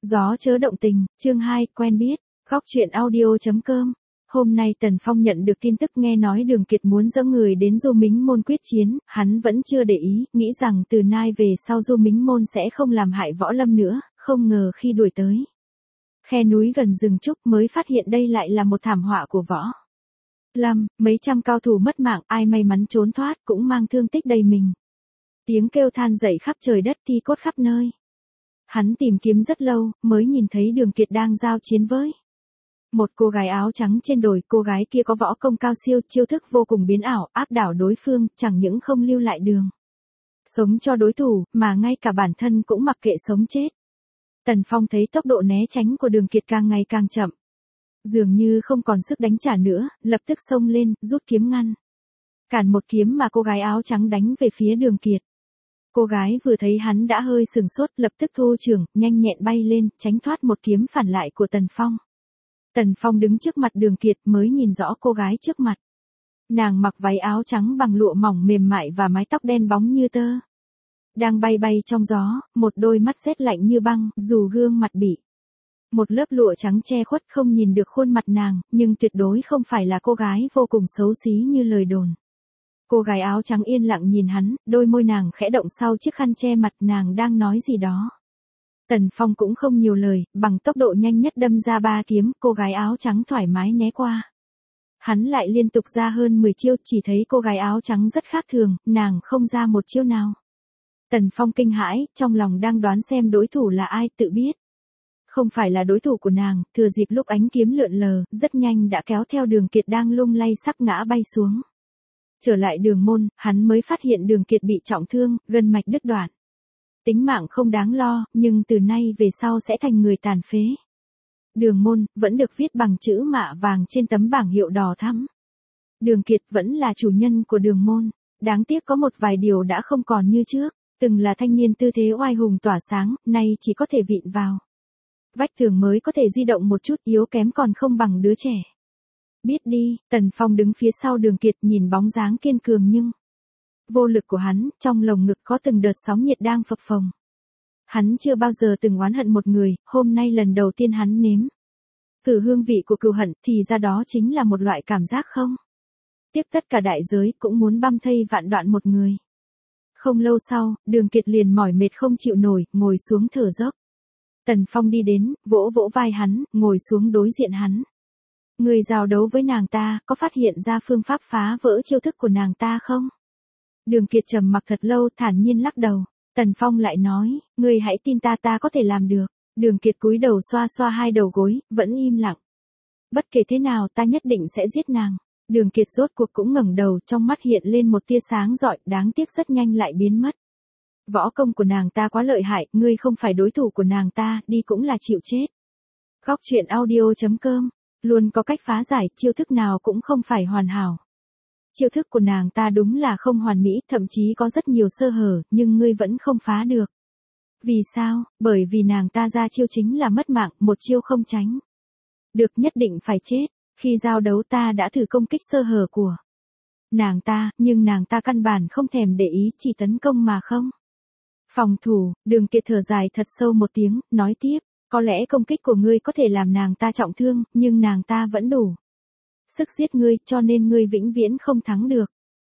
Gió chớ động tình, chương 2, quen biết, góc truyện audio.com. Hôm nay Tần Phong nhận được tin tức nghe nói Đường Kiệt muốn dẫn người đến Du Mính Môn quyết chiến, hắn vẫn chưa để ý, nghĩ rằng từ nay về sau Du Mính Môn sẽ không làm hại Võ Lâm nữa, không ngờ khi đuổi tới khe núi gần rừng trúc mới phát hiện đây lại là một thảm họa của Võ Lâm, mấy trăm cao thủ mất mạng, ai may mắn trốn thoát cũng mang thương tích đầy mình. Tiếng kêu than dậy khắp trời đất, thi cốt khắp nơi. Hắn tìm kiếm rất lâu, mới nhìn thấy Đường Kiệt đang giao chiến với một cô gái áo trắng trên đồi. Cô gái kia có võ công cao siêu, chiêu thức vô cùng biến ảo, áp đảo đối phương, chẳng những không lưu lại đường sống cho đối thủ, mà ngay cả bản thân cũng mặc kệ sống chết. Tần Phong thấy tốc độ né tránh của Đường Kiệt càng ngày càng chậm, dường như không còn sức đánh trả nữa, lập tức xông lên, rút kiếm ngăn cản một kiếm mà cô gái áo trắng đánh về phía Đường Kiệt. Cô gái vừa thấy hắn đã hơi sừng sốt, lập tức thu trường, nhanh nhẹn bay lên, tránh thoát một kiếm phản lại của Tần Phong. Tần Phong đứng trước mặt Đường Kiệt mới nhìn rõ cô gái trước mặt. Nàng mặc váy áo trắng bằng lụa mỏng mềm mại và mái tóc đen bóng như tơ, đang bay bay trong gió, một đôi mắt rét lạnh như băng, dù gương mặt bị một lớp lụa trắng che khuất không nhìn được khuôn mặt nàng, nhưng tuyệt đối không phải là cô gái vô cùng xấu xí như lời đồn. Cô gái áo trắng yên lặng nhìn hắn, đôi môi nàng khẽ động sau chiếc khăn che mặt, nàng đang nói gì đó. Tần Phong cũng không nhiều lời, bằng tốc độ nhanh nhất đâm ra 3 kiếm, cô gái áo trắng thoải mái né qua. Hắn lại liên tục ra hơn 10 chiêu, chỉ thấy cô gái áo trắng rất khác thường, nàng không ra một chiêu nào. Tần Phong kinh hãi, trong lòng đang đoán xem đối thủ là ai, tự biết không phải là đối thủ của nàng, thừa dịp lúc ánh kiếm lượn lờ, rất nhanh đã kéo theo Đường Kiệt đang lung lay sắp ngã bay xuống. Trở lại Đường Môn, hắn mới phát hiện Đường Kiệt bị trọng thương, gân mạch đứt đoạn. Tính mạng không đáng lo, nhưng từ nay về sau sẽ thành người tàn phế. Đường Môn vẫn được viết bằng chữ mạ vàng trên tấm bảng hiệu đỏ thắm. Đường Kiệt vẫn là chủ nhân của Đường Môn, đáng tiếc có một vài điều đã không còn như trước, từng là thanh niên tư thế oai hùng tỏa sáng, nay chỉ có thể vịn vào vách tường mới có thể di động một chút, yếu kém còn không bằng đứa trẻ. Biết đi, Tần Phong đứng phía sau Đường Kiệt nhìn bóng dáng kiên cường nhưng vô lực của hắn, trong lồng ngực có từng đợt sóng nhiệt đang phập phồng. Hắn chưa bao giờ từng oán hận một người, hôm nay lần đầu tiên hắn nếm thử hương vị của cừu hận, thì ra đó chính là một loại cảm giác không tiếc tất cả đại giới cũng muốn băm thây vạn đoạn một người. Không lâu sau, Đường Kiệt liền mỏi mệt không chịu nổi, ngồi xuống thở dốc. Tần Phong đi đến, vỗ vỗ vai hắn, ngồi xuống đối diện hắn. Người giao đấu với nàng ta, có phát hiện ra phương pháp phá vỡ chiêu thức của nàng ta không? Đường Kiệt trầm mặc thật lâu, thản nhiên lắc đầu. Tần Phong lại nói, ngươi hãy tin ta, ta có thể làm được. Đường Kiệt cúi đầu xoa xoa hai đầu gối, vẫn im lặng. Bất kể thế nào ta nhất định sẽ giết nàng. Đường Kiệt rốt cuộc cũng ngẩng đầu, trong mắt hiện lên một tia sáng rọi, đáng tiếc rất nhanh lại biến mất. Võ công của nàng ta quá lợi hại, ngươi không phải đối thủ của nàng ta, đi cũng là chịu chết. Góc truyện audio.com, luôn có cách phá giải, chiêu thức nào cũng không phải hoàn hảo. Chiêu thức của nàng ta đúng là không hoàn mỹ, thậm chí có rất nhiều sơ hở, nhưng ngươi vẫn không phá được. Vì sao? Bởi vì nàng ta ra chiêu chính là mất mạng, một chiêu không tránh được nhất định phải chết. Khi giao đấu ta đã thử công kích sơ hở của nàng ta, nhưng nàng ta căn bản không thèm để ý, chỉ tấn công mà không phòng thủ. Đường Kiệt thở dài thật sâu một tiếng, nói tiếp, có lẽ công kích của ngươi có thể làm nàng ta trọng thương, nhưng nàng ta vẫn đủ sức giết ngươi, cho nên ngươi vĩnh viễn không thắng được.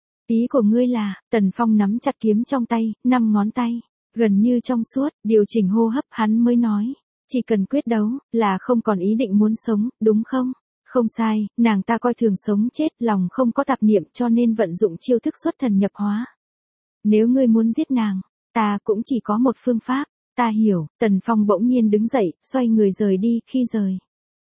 Ý của ngươi là? Tần Phong nắm chặt kiếm trong tay, 5 ngón tay gần như trong suốt, điều chỉnh hô hấp, hắn mới nói, chỉ cần quyết đấu, là không còn ý định muốn sống, đúng không? Không sai, nàng ta coi thường sống chết, lòng không có tạp niệm, cho nên vận dụng chiêu thức xuất thần nhập hóa. Nếu ngươi muốn giết nàng, ta cũng chỉ có một phương pháp. Ta hiểu. Tần Phong bỗng nhiên đứng dậy, xoay người rời đi. Khi rời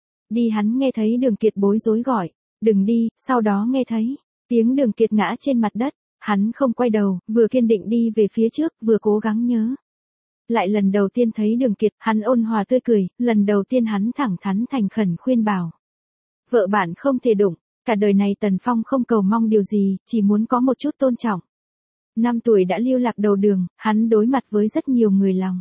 đi hắn nghe thấy Đường Kiệt bối rối gọi, đừng đi. Sau đó nghe thấy tiếng Đường Kiệt ngã trên mặt đất. Hắn không quay đầu, vừa kiên định đi về phía trước, vừa cố gắng nhớ lại lần đầu tiên thấy Đường Kiệt. Hắn ôn hòa tươi cười, lần đầu tiên hắn thẳng thắn thành khẩn khuyên bảo, vợ bạn không thể đụng. Cả đời này Tần Phong không cầu mong điều gì, chỉ muốn có một chút tôn trọng. 5 tuổi đã lưu lạc đầu đường, hắn đối mặt với rất nhiều người lòng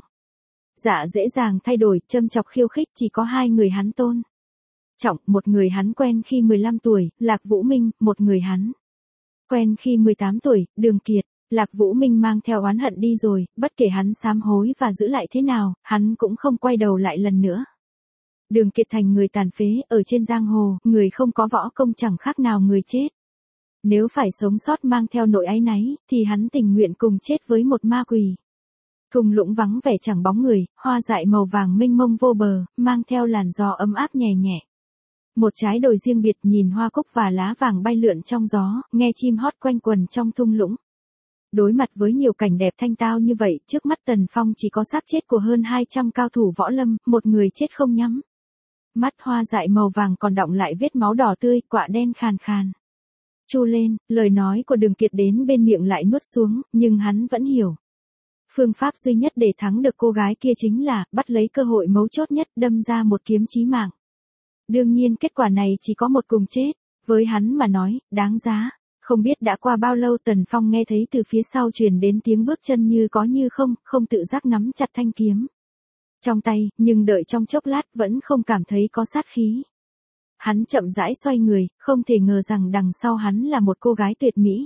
dạ dễ dàng thay đổi, châm chọc khiêu khích, chỉ có 2 người hắn tôn trọng. Một người hắn quen khi 15 tuổi, Lạc Vũ Minh, một người hắn quen khi 18 tuổi, Đường Kiệt. Lạc Vũ Minh mang theo oán hận đi rồi, bất kể hắn sám hối và giữ lại thế nào, hắn cũng không quay đầu lại lần nữa. Đường Kiệt thành người tàn phế, ở trên giang hồ, người không có võ công chẳng khác nào người chết. Nếu phải sống sót mang theo nỗi áy náy, thì hắn tình nguyện cùng chết với một ma quỷ. Thung lũng vắng vẻ chẳng bóng người, hoa dại màu vàng mênh mông vô bờ, mang theo làn gió ấm áp nhẹ nhẹ. Một trái đồi riêng biệt nhìn hoa cúc và lá vàng bay lượn trong gió, nghe chim hót quanh quần trong thung lũng. Đối mặt với nhiều cảnh đẹp thanh tao như vậy, trước mắt Tần Phong chỉ có xác chết của hơn 200 cao thủ võ lâm, một người chết không nhắm. Mắt hoa dại màu vàng còn đọng lại vết máu đỏ tươi, quạ đen khàn khàn. Chu lên, lời nói của Đường Kiệt đến bên miệng lại nuốt xuống, nhưng hắn vẫn hiểu. Phương pháp duy nhất để thắng được cô gái kia chính là bắt lấy cơ hội mấu chốt nhất, đâm ra một kiếm chí mạng. Đương nhiên kết quả này chỉ có một cùng chết, với hắn mà nói, đáng giá. Không biết đã qua bao lâu Tần Phong nghe thấy từ phía sau truyền đến tiếng bước chân như có như không, không tự giác nắm chặt thanh kiếm trong tay, nhưng đợi trong chốc lát vẫn không cảm thấy có sát khí. Hắn chậm rãi xoay người, không thể ngờ rằng đằng sau hắn là một cô gái tuyệt mỹ.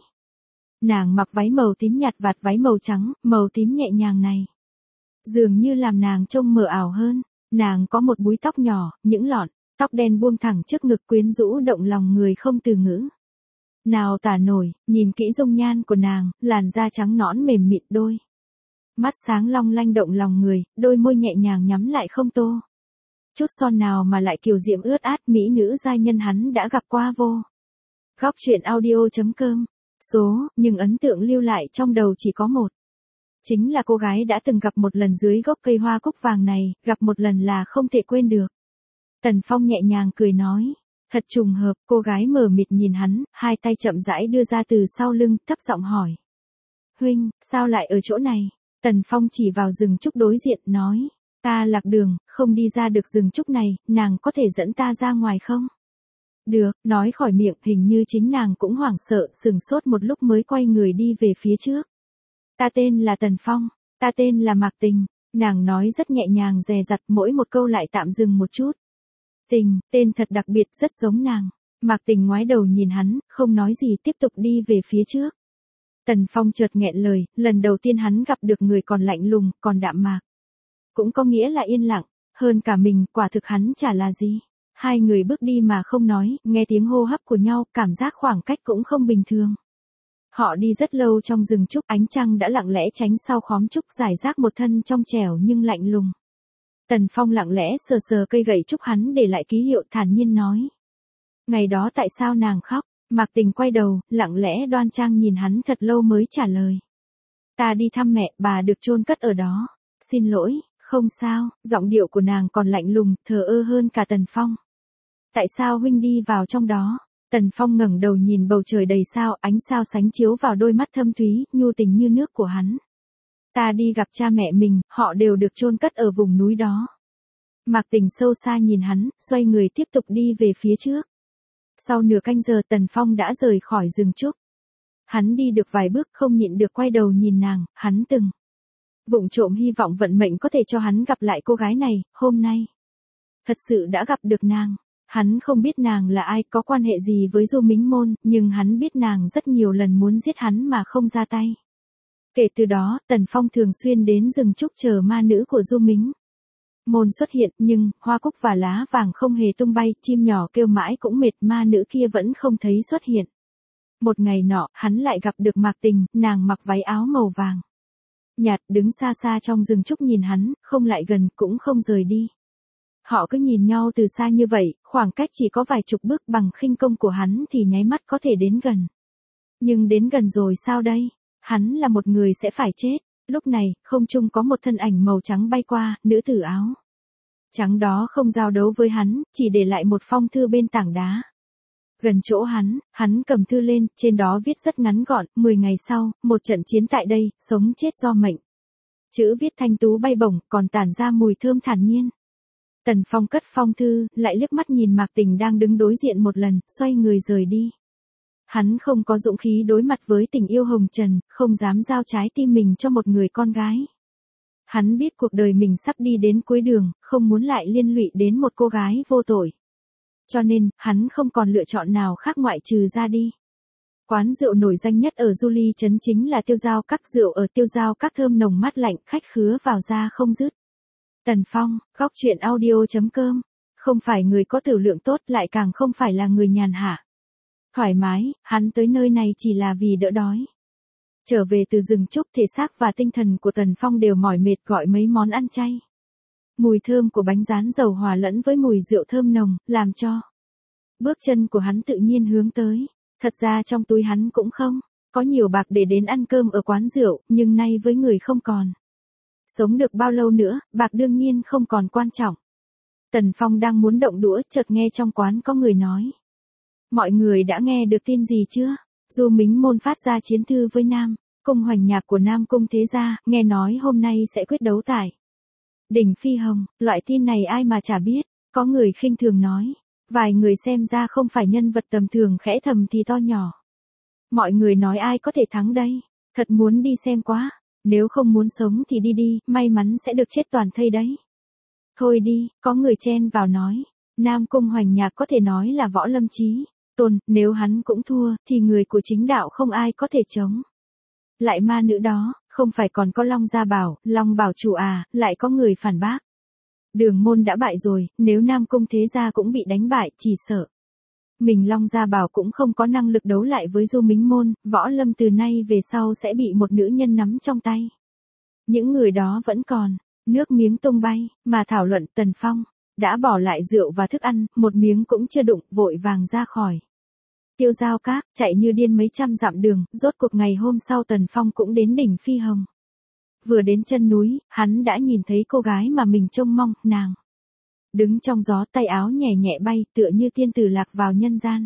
Nàng mặc váy màu tím nhạt vạt váy màu trắng, màu tím nhẹ nhàng này. Dường như làm nàng trông mờ ảo hơn, nàng có một búi tóc nhỏ, những lọn, tóc đen buông thẳng trước ngực quyến rũ động lòng người không từ ngữ. Nào tả nổi, nhìn kỹ dung nhan của nàng, làn da trắng nõn mềm mịn đôi. Mắt sáng long lanh động lòng người, đôi môi nhẹ nhàng nhắm lại không tô. Chút son nào mà lại kiều diễm ướt át, mỹ nữ giai nhân hắn đã gặp qua vô. Góc truyện audio.com. Nhưng ấn tượng lưu lại trong đầu chỉ có một. Chính là cô gái đã từng gặp một lần dưới gốc cây hoa cúc vàng này, gặp một lần là không thể quên được. Tần Phong nhẹ nhàng cười nói. Thật trùng hợp, cô gái mờ mịt nhìn hắn, hai tay chậm rãi đưa ra từ sau lưng, thấp giọng hỏi. Huynh, sao lại ở chỗ này? Tần Phong chỉ vào rừng trúc đối diện, nói. Ta lạc đường, không đi ra được rừng trúc này, nàng có thể dẫn ta ra ngoài không? Được, nói khỏi miệng, hình như chính nàng cũng hoảng sợ, sừng sốt một lúc mới quay người đi về phía trước. Ta tên là Tần Phong, ta tên là Mạc Tình, nàng nói rất nhẹ nhàng dè dặt, mỗi một câu lại tạm dừng một chút. Tình, tên thật đặc biệt, rất giống nàng. Mạc Tình ngoái đầu nhìn hắn, không nói gì, tiếp tục đi về phía trước. Tần Phong chợt nghẹn lời, lần đầu tiên hắn gặp được người còn lạnh lùng, còn đạm mạc. Cũng có nghĩa là yên lặng, hơn cả mình, quả thực hắn chả là gì. Hai người bước đi mà không nói, nghe tiếng hô hấp của nhau, cảm giác khoảng cách cũng không bình thường. Họ đi rất lâu trong rừng trúc, ánh trăng đã lặng lẽ tránh sau khóm trúc, rải rác một thân trong trẻo nhưng lạnh lùng. Tần Phong lặng lẽ sờ sờ cây gậy trúc hắn để lại ký hiệu, thản nhiên nói. Ngày đó tại sao nàng khóc? Mạc Tình quay đầu, lặng lẽ đoan trang nhìn hắn thật lâu mới trả lời. Ta đi thăm mẹ, bà được chôn cất ở đó. Xin lỗi, không sao, giọng điệu của nàng còn lạnh lùng, thờ ơ hơn cả Tần Phong. Tại sao huynh đi vào trong đó? Tần Phong ngẩng đầu nhìn bầu trời đầy sao, ánh sao sánh chiếu vào đôi mắt thâm thúy, nhu tình như nước của hắn. Ta đi gặp cha mẹ mình, họ đều được chôn cất ở vùng núi đó. Mạc Tình sâu xa nhìn hắn, xoay người tiếp tục đi về phía trước. Sau nửa canh giờ Tần Phong đã rời khỏi rừng trúc. Hắn đi được vài bước không nhịn được quay đầu nhìn nàng, hắn từng vụng trộm hy vọng vận mệnh có thể cho hắn gặp lại cô gái này, hôm nay. Thật sự đã gặp được nàng. Hắn không biết nàng là ai, có quan hệ gì với Du Mính Môn, nhưng hắn biết nàng rất nhiều lần muốn giết hắn mà không ra tay. Kể từ đó, Tần Phong thường xuyên đến rừng trúc chờ ma nữ của Du Mính Môn xuất hiện, nhưng hoa cúc và lá vàng không hề tung bay, chim nhỏ kêu mãi cũng mệt, ma nữ kia vẫn không thấy xuất hiện. Một ngày nọ, hắn lại gặp được Mạc Tình, nàng mặc váy áo màu vàng nhạt, đứng xa xa trong rừng trúc nhìn hắn, không lại gần cũng không rời đi. Họ cứ nhìn nhau từ xa như vậy, khoảng cách chỉ có vài chục bước, bằng khinh công của hắn thì nháy mắt có thể đến gần. Nhưng đến gần rồi sao đây? Hắn là một người sẽ phải chết. Lúc này, không trung có một thân ảnh màu trắng bay qua, nữ tử áo trắng đó không giao đấu với hắn, chỉ để lại một phong thư bên tảng đá. Gần chỗ hắn cầm thư lên, trên đó viết rất ngắn gọn, 10 ngày sau, một trận chiến tại đây, sống chết do mệnh. Chữ viết thanh tú bay bổng, còn tản ra mùi thơm thản nhiên. Tần Phong cất phong thư, lại liếc mắt nhìn Mạc Tình đang đứng đối diện một lần, xoay người rời đi. Hắn không có dũng khí đối mặt với tình yêu hồng trần, không dám giao trái tim mình cho một người con gái. Hắn biết cuộc đời mình sắp đi đến cuối đường, không muốn lại liên lụy đến một cô gái vô tội. Cho nên, hắn không còn lựa chọn nào khác ngoại trừ ra đi. Quán rượu nổi danh nhất ở Du Ly trấn chính là Tiêu Giao Các, rượu ở Tiêu Giao Các thơm nồng mát lạnh, khách khứa vào ra không dứt. Tần Phong, góc truyện audio.com, không phải người có tiểu lượng tốt, lại càng không phải là người nhàn hạ. Thoải mái, hắn tới nơi này chỉ là vì đỡ đói. Trở về từ rừng trúc, thể xác và tinh thần của Tần Phong đều mỏi mệt, gọi mấy món ăn chay. Mùi thơm của bánh rán dầu hòa lẫn với mùi rượu thơm nồng, làm cho bước chân của hắn tự nhiên hướng tới. Thật ra trong túi hắn cũng không có nhiều bạc để đến ăn cơm ở quán rượu, nhưng nay với người không còn sống được bao lâu nữa, bạc đương nhiên không còn quan trọng. Tần Phong đang muốn động đũa, chợt nghe trong quán có người nói. Mọi người đã nghe được tin gì chưa? Du Mính Môn phát ra chiến thư với Nam Cung Hoành Nhạc của Nam Cung Thế Gia, nghe nói hôm nay sẽ quyết đấu tại đỉnh Phi Hồng. Loại tin này ai mà chả biết. Có người khinh thường nói. Vài người xem ra không phải nhân vật tầm thường, khẽ thầm thì to nhỏ. Mọi người nói ai có thể thắng đây? Thật muốn đi xem quá. Nếu không muốn sống thì đi đi, may mắn sẽ được chết toàn thây đấy. Thôi đi, có người chen vào nói. Nam Cung Hoành Nhạc có thể nói là võ lâm chí tôn, nếu hắn cũng thua, thì người của chính đạo không ai có thể chống lại ma nữ đó, không phải còn có Long Gia Bảo, Long Bảo chủ à, lại có người phản bác. Đường môn đã bại rồi, nếu Nam Cung Thế Gia cũng bị đánh bại, chỉ sợ mình Long Gia Bảo cũng không có năng lực đấu lại với Du Mính Môn, võ lâm từ nay về sau sẽ bị một nữ nhân nắm trong tay. Những người đó vẫn còn nước miếng tung bay, mà thảo luận. Tần Phong đã bỏ lại rượu và thức ăn, một miếng cũng chưa đụng, vội vàng ra khỏi Tiêu Giao Các, chạy như điên mấy trăm dặm đường. Rốt cuộc ngày hôm sau Tần Phong cũng đến đỉnh Phi Hồng. Vừa đến chân núi, hắn đã nhìn thấy cô gái mà mình trông mong, nàng đứng trong gió, tay áo nhẹ nhẹ bay, tựa như tiên tử lạc vào nhân gian.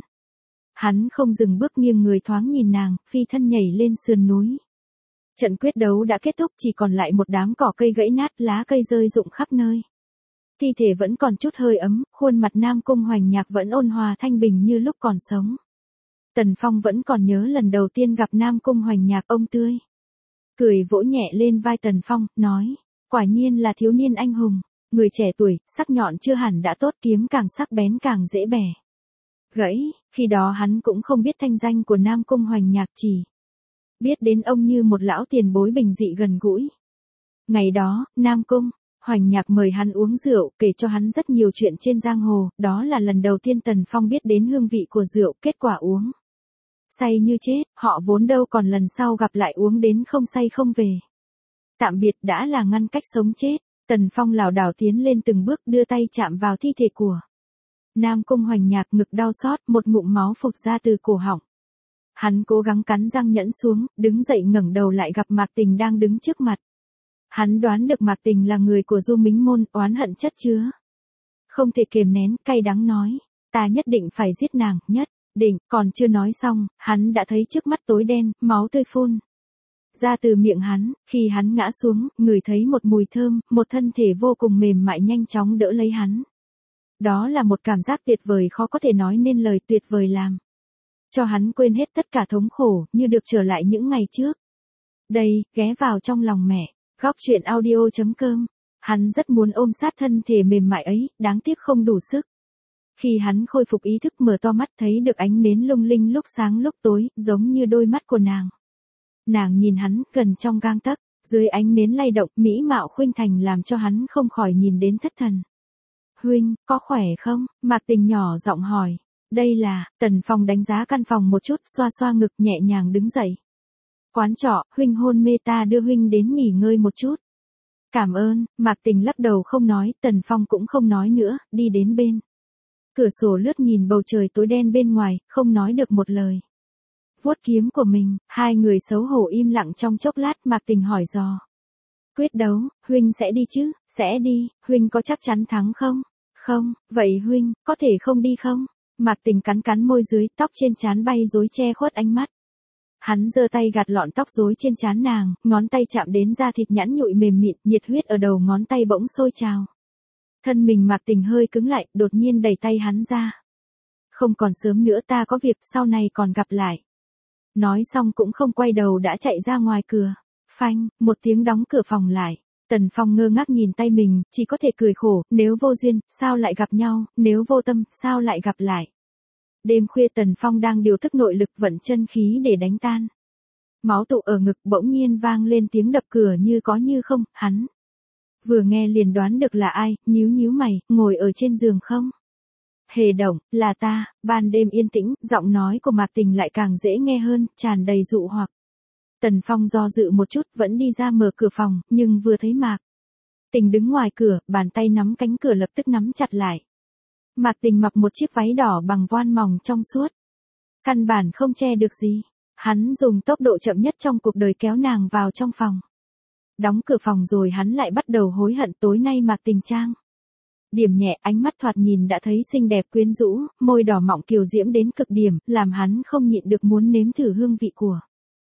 Hắn không dừng bước, nghiêng người thoáng nhìn nàng, phi thân nhảy lên sườn núi. Trận quyết đấu đã kết thúc, chỉ còn lại một đám cỏ cây gãy nát, lá cây rơi rụng khắp nơi. Thi thể vẫn còn chút hơi ấm, khuôn mặt Nam Cung Hoành Nhạc vẫn ôn hòa thanh bình như lúc còn sống. Tần Phong vẫn còn nhớ lần đầu tiên gặp Nam Cung Hoành Nhạc, ông tươi cười vỗ nhẹ lên vai Tần Phong, nói, quả nhiên là thiếu niên anh hùng, người trẻ tuổi, sắc nhọn chưa hẳn đã tốt, kiếm càng sắc bén càng dễ bẻ gãy. Khi đó hắn cũng không biết thanh danh của Nam Cung Hoành Nhạc, chỉ biết đến ông như một lão tiền bối bình dị gần gũi. Ngày đó, Nam Cung Hoành Nhạc mời hắn uống rượu, kể cho hắn rất nhiều chuyện trên giang hồ, đó là lần đầu tiên Tần Phong biết đến hương vị của rượu, kết quả uống say như chết, họ vốn đâu còn lần sau gặp lại uống đến không say không về. Tạm biệt đã là ngăn cách sống chết. Tần Phong lảo đảo tiến lên từng bước, đưa tay chạm vào thi thể của Nam Cung Hoành Nhạc, ngực đau xót, một ngụm máu phụt ra từ cổ họng. Hắn cố gắng cắn răng nhẫn xuống, đứng dậy ngẩng đầu lại gặp Mạc Tình đang đứng trước mặt. Hắn đoán được Mạc Tình là người của Du Mính Môn, oán hận chất chứa không thể kiềm nén, cay đắng nói, ta nhất định phải giết nàng, nhất định. Còn chưa nói xong, hắn đã thấy trước mắt tối đen, máu tươi phun ra từ miệng hắn. Khi hắn ngã xuống, ngửi thấy một mùi thơm, một thân thể vô cùng mềm mại nhanh chóng đỡ lấy hắn. Đó là một cảm giác tuyệt vời khó có thể nói nên lời, tuyệt vời làm cho hắn quên hết tất cả thống khổ, như được trở lại những ngày trước. Đây, ghé vào trong lòng mẹ. Góc truyện audio.com. Hắn rất muốn ôm sát thân thể mềm mại ấy, đáng tiếc không đủ sức. Khi hắn khôi phục ý thức, mở to mắt, thấy được ánh nến lung linh lúc sáng lúc tối, giống như đôi mắt của nàng. Nàng nhìn hắn, gần trong gang tấc, dưới ánh nến lay động, mỹ mạo khuynh thành làm cho hắn không khỏi nhìn đến thất thần. Huynh, có khỏe không? Mạc Tình nhỏ giọng hỏi. Đây là, Tần Phong đánh giá căn phòng một chút, xoa xoa ngực, nhẹ nhàng đứng dậy. Quán trọ, huynh hôn mê, ta đưa huynh đến nghỉ ngơi một chút. Cảm ơn. Mạc Tình lắc đầu không nói, Tần Phong cũng không nói nữa, đi đến bên cửa sổ lướt nhìn bầu trời tối đen bên ngoài, không nói được một lời. Vuốt kiếm của mình, hai người xấu hổ im lặng trong chốc lát. Mạc Tình hỏi dò. Quyết đấu, huynh sẽ đi chứ? Sẽ đi. Huynh có chắc chắn thắng không? Không. Vậy huynh, có thể không đi không? Mạc Tình cắn cắn môi dưới, tóc trên trán bay rối che khuất ánh mắt. Hắn giơ tay gạt lọn tóc rối trên trán nàng, ngón tay chạm đến da thịt nhẵn nhụi mềm mịn, nhiệt huyết ở đầu ngón tay bỗng sôi trào. Thân mình Mạc Tình hơi cứng lại, đột nhiên đẩy tay hắn ra. Không còn sớm nữa, ta có việc, sau này còn gặp lại. Nói xong cũng không quay đầu đã chạy ra ngoài cửa. Phanh, một tiếng đóng cửa phòng lại. Tần Phong ngơ ngác nhìn tay mình, chỉ có thể cười khổ, nếu vô duyên, sao lại gặp nhau, nếu vô tâm, sao lại gặp lại. Đêm khuya Tần Phong đang điều thức nội lực vận chân khí để đánh tan máu tụ ở ngực, bỗng nhiên vang lên tiếng đập cửa như có như không, hắn vừa nghe liền đoán được là ai, nhíu nhíu mày, ngồi ở trên giường không? Hề Động, là ta. Ban đêm yên tĩnh, giọng nói của Mạc Tình lại càng dễ nghe hơn, tràn đầy dụ hoặc. Tần Phong do dự một chút, vẫn đi ra mở cửa phòng, nhưng vừa thấy Mạc Tình đứng ngoài cửa, bàn tay nắm cánh cửa lập tức nắm chặt lại. Mạc Tình mặc một chiếc váy đỏ bằng voan mỏng trong suốt. Căn bản không che được gì. Hắn dùng tốc độ chậm nhất trong cuộc đời kéo nàng vào trong phòng. Đóng cửa phòng rồi hắn lại bắt đầu hối hận tối nay Mạc Tình trang điểm nhẹ, ánh mắt thoạt nhìn đã thấy xinh đẹp quyến rũ, môi đỏ mọng kiều diễm đến cực điểm, làm hắn không nhịn được muốn nếm thử hương vị của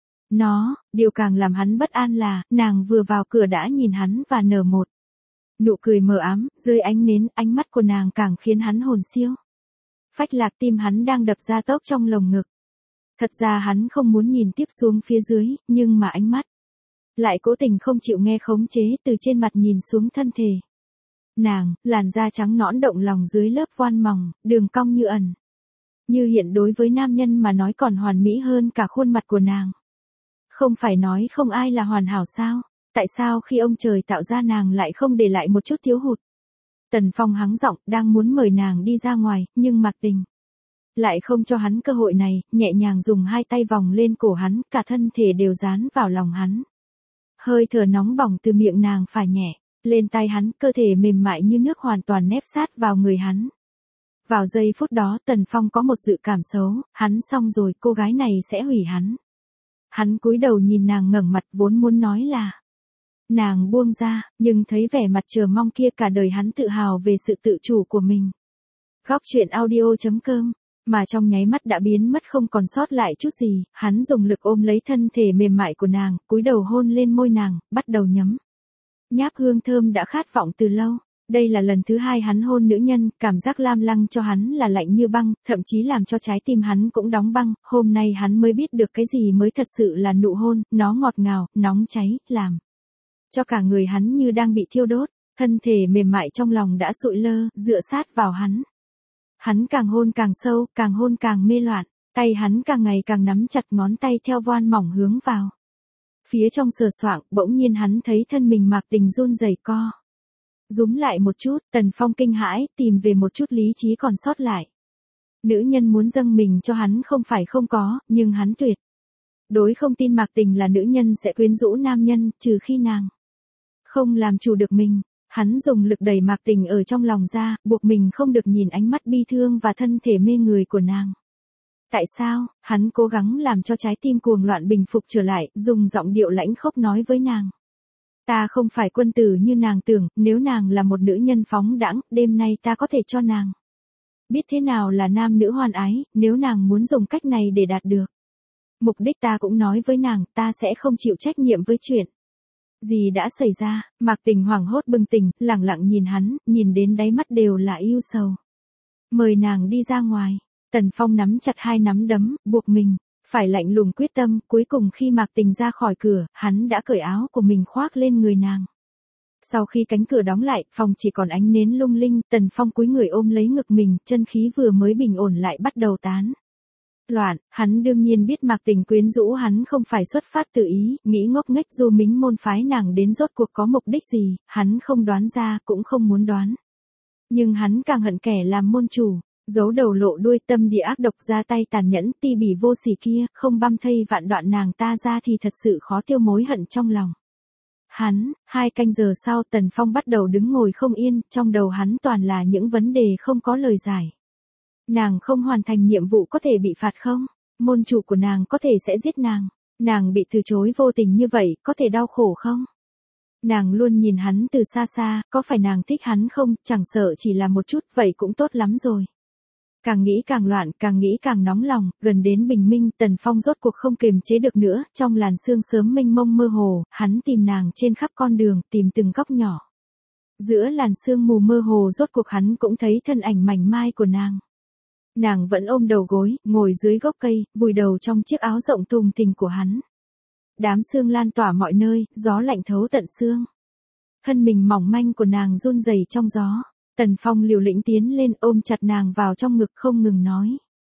nó. Điều càng làm hắn bất an là, nàng vừa vào cửa đã nhìn hắn và nở một nụ cười mờ ám, dưới ánh nến, ánh mắt của nàng càng khiến hắn hồn siêu phách lạc, tim hắn đang đập ra tốc trong lồng ngực. Thật ra hắn không muốn nhìn tiếp xuống phía dưới, nhưng mà ánh mắt lại cố tình không chịu nghe khống chế, từ trên mặt nhìn xuống thân thể nàng, làn da trắng nõn động lòng dưới lớp voan mỏng, đường cong như ẩn như hiện, đối với nam nhân mà nói còn hoàn mỹ hơn cả khuôn mặt của nàng. Không phải nói không ai là hoàn hảo sao? Tại sao khi ông trời tạo ra nàng lại không để lại một chút thiếu hụt? Tần Phong hắng giọng, đang muốn mời nàng đi ra ngoài, nhưng Mạc Tình lại không cho hắn cơ hội này, nhẹ nhàng dùng hai tay vòng lên cổ hắn, cả thân thể đều dán vào lòng hắn. Hơi thở nóng bỏng từ miệng nàng phả nhẹ lên tai hắn, cơ thể mềm mại như nước hoàn toàn nép sát vào người hắn. Vào giây phút đó Tần Phong có một dự cảm xấu, hắn xong rồi, cô gái này sẽ hủy hắn. Hắn cúi đầu nhìn nàng ngẩng mặt, vốn muốn nói là nàng buông ra, nhưng thấy vẻ mặt chờ mong kia, cả đời hắn tự hào về sự tự chủ của mình. Góc truyện audio.com, mà trong nháy mắt đã biến mất không còn sót lại chút gì, hắn dùng lực ôm lấy thân thể mềm mại của nàng, cúi đầu hôn lên môi nàng, bắt đầu nhấm nháp hương thơm đã khát vọng từ lâu. Đây là lần thứ hai hắn hôn nữ nhân, cảm giác lam lăng cho hắn là lạnh như băng, thậm chí làm cho trái tim hắn cũng đóng băng. Hôm nay hắn mới biết được cái gì mới thật sự là nụ hôn, nó ngọt ngào, nóng cháy, làm cho cả người hắn như đang bị thiêu đốt, thân thể mềm mại trong lòng đã sụi lơ, dựa sát vào hắn. Hắn càng hôn càng sâu, càng hôn càng mê loạn, tay hắn càng ngày càng nắm chặt, ngón tay theo voan mỏng hướng vào phía trong sờ soạng, bỗng nhiên hắn thấy thân mình Mạc Tình run rẩy co rúm lại một chút. Tần Phong kinh hãi, tìm về một chút lý trí còn sót lại. Nữ nhân muốn dâng mình cho hắn không phải không có, nhưng hắn tuyệt đối không tin Mạc Tình là nữ nhân sẽ quyến rũ nam nhân, trừ khi nàng không làm chủ được mình. Hắn dùng lực đẩy Mạc Tình ở trong lòng ra, buộc mình không được nhìn ánh mắt bi thương và thân thể mê người của nàng. Tại sao? Hắn cố gắng làm cho trái tim cuồng loạn bình phục trở lại, dùng giọng điệu lãnh khốc nói với nàng. Ta không phải quân tử như nàng tưởng, nếu nàng là một nữ nhân phóng đãng, đêm nay ta có thể cho nàng biết thế nào là nam nữ hoan ái, nếu nàng muốn dùng cách này để đạt được mục đích, ta cũng nói với nàng, ta sẽ không chịu trách nhiệm với chuyện gì đã xảy ra. Mạc Tình hoảng hốt bừng tỉnh, lẳng lặng nhìn hắn, nhìn đến đáy mắt đều là yêu sầu. Mời nàng đi ra ngoài. Tần Phong nắm chặt hai nắm đấm, buộc mình phải lạnh lùng quyết tâm. Cuối cùng khi Mạc Tình ra khỏi cửa, hắn đã cởi áo của mình khoác lên người nàng. Sau khi cánh cửa đóng lại, phòng chỉ còn ánh nến lung linh. Tần Phong cúi người ôm lấy ngực mình, chân khí vừa mới bình ổn lại bắt đầu tán loạn. Hắn đương nhiên biết Mạc Tình quyến rũ hắn không phải xuất phát từ ý, nghĩ ngốc nghếch Du Mính môn phái nàng đến rốt cuộc có mục đích gì, hắn không đoán ra, cũng không muốn đoán. Nhưng hắn càng hận kẻ làm môn chủ, giấu đầu lộ đuôi, tâm địa ác độc, ra tay tàn nhẫn, ti bỉ vô sỉ kia, không băm thây vạn đoạn nàng ta ra thì thật sự khó tiêu mối hận trong lòng hắn. 2 canh giờ sau, Tần Phong bắt đầu đứng ngồi không yên, trong đầu hắn toàn là những vấn đề không có lời giải. Nàng không hoàn thành nhiệm vụ có thể bị phạt không? Môn chủ của nàng có thể sẽ giết nàng. Nàng bị từ chối vô tình như vậy, có thể đau khổ không? Nàng luôn nhìn hắn từ xa xa, có phải nàng thích hắn không? Chẳng sợ chỉ là một chút, vậy cũng tốt lắm rồi. Càng nghĩ càng loạn, càng nghĩ càng nóng lòng, gần đến bình minh, Tần Phong rốt cuộc không kiềm chế được nữa, trong làn sương sớm mênh mông mơ hồ, hắn tìm nàng trên khắp con đường, tìm từng góc nhỏ. Giữa làn sương mù mơ hồ rốt cuộc hắn cũng thấy thân ảnh mảnh mai của nàng. Nàng vẫn ôm đầu gối, ngồi dưới gốc cây, vùi đầu trong chiếc áo rộng thùng thình của hắn. Đám sương lan tỏa mọi nơi, gió lạnh thấu tận xương. Thân mình mỏng manh của nàng run rẩy trong gió. Tần Phong liều lĩnh tiến lên ôm chặt nàng vào trong ngực không ngừng nói.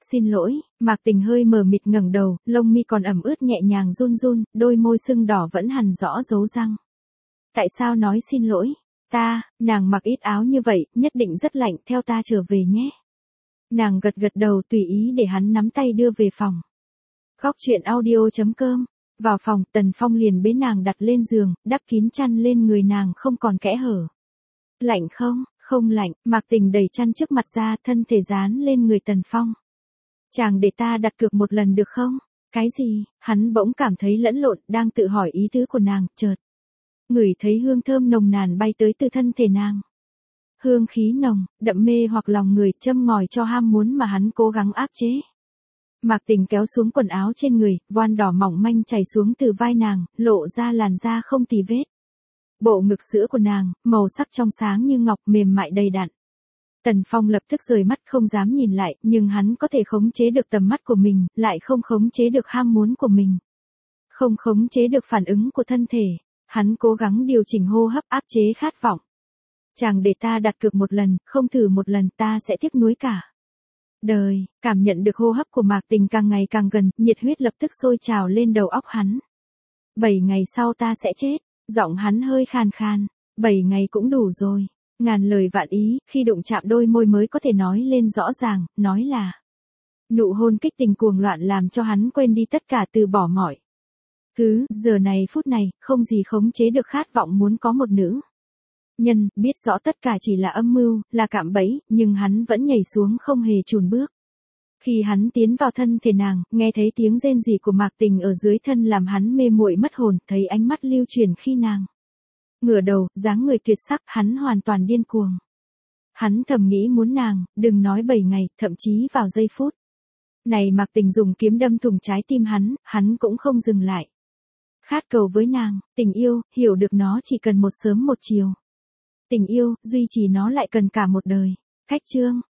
xin lỗi, Mạc Tình hơi mờ mịt ngẩng đầu, lông mi còn ẩm ướt nhẹ nhàng run run, đôi môi sưng đỏ vẫn hằn rõ dấu răng. Tại sao nói xin lỗi? Nàng mặc ít áo như vậy, nhất định rất lạnh, theo ta trở về nhé. Nàng gật gật đầu tùy ý để hắn nắm tay đưa về phòng. Góc truyện audio.com. Vào phòng, Tần Phong liền bế nàng đặt lên giường, đắp kín chăn lên người nàng không còn kẽ hở. Lạnh không? Không lạnh, Mạc Tình đẩy chăn trước mặt ra, thân thể dán lên người Tần Phong. Chàng để ta đặt cược một lần được không? Cái gì? Hắn bỗng cảm thấy lẫn lộn, đang tự hỏi ý tứ của nàng, chợt ngửi thấy hương thơm nồng nàn bay tới từ thân thể nàng. Hương khí nồng, đậm mê hoặc lòng người, châm ngòi cho ham muốn mà hắn cố gắng áp chế. Mạc Tình kéo xuống quần áo trên người, voan đỏ mỏng manh chảy xuống từ vai nàng, lộ ra làn da không tì vết. Bộ ngực sữa của nàng, màu sắc trong sáng như ngọc, mềm mại đầy đặn. Tần Phong lập tức rời mắt không dám nhìn lại, nhưng hắn có thể khống chế được tầm mắt của mình, lại không khống chế được ham muốn của mình. Không khống chế được phản ứng của thân thể. Hắn cố gắng điều chỉnh hô hấp, áp chế khát vọng. Chàng để ta đặt cược một lần, không thử một lần ta sẽ tiếc nuối cả đời. Cảm nhận được hô hấp của Mạc Tình càng ngày càng gần, nhiệt huyết lập tức sôi trào lên đầu óc hắn. 7 ngày sau ta sẽ chết. Giọng hắn hơi khàn khàn. 7 ngày cũng đủ rồi. Ngàn lời vạn ý, khi đụng chạm đôi môi mới có thể nói lên rõ ràng, nói là. Nụ hôn kích tình cuồng loạn làm cho hắn quên đi tất cả, từ bỏ mọi. Giờ này phút này, không gì khống chế được khát vọng muốn có một nữ nhân, biết rõ tất cả chỉ là âm mưu, là cạm bẫy, nhưng hắn vẫn nhảy xuống không hề chùn bước. Khi hắn tiến vào thân thể nàng, nghe thấy tiếng rên rỉ của Mạc Tình ở dưới thân làm hắn mê muội mất hồn, thấy ánh mắt lưu chuyển khi nàng ngửa đầu, dáng người tuyệt sắc, hắn hoàn toàn điên cuồng. Hắn thầm nghĩ muốn nàng, đừng nói 7 ngày, thậm chí vào giây phút này Mạc Tình dùng kiếm đâm thủng trái tim hắn cũng không dừng lại. Khát cầu với nàng, tình yêu, hiểu được nó chỉ cần một sớm một chiều. Tình yêu, duy trì nó lại cần cả một đời. Khách chương.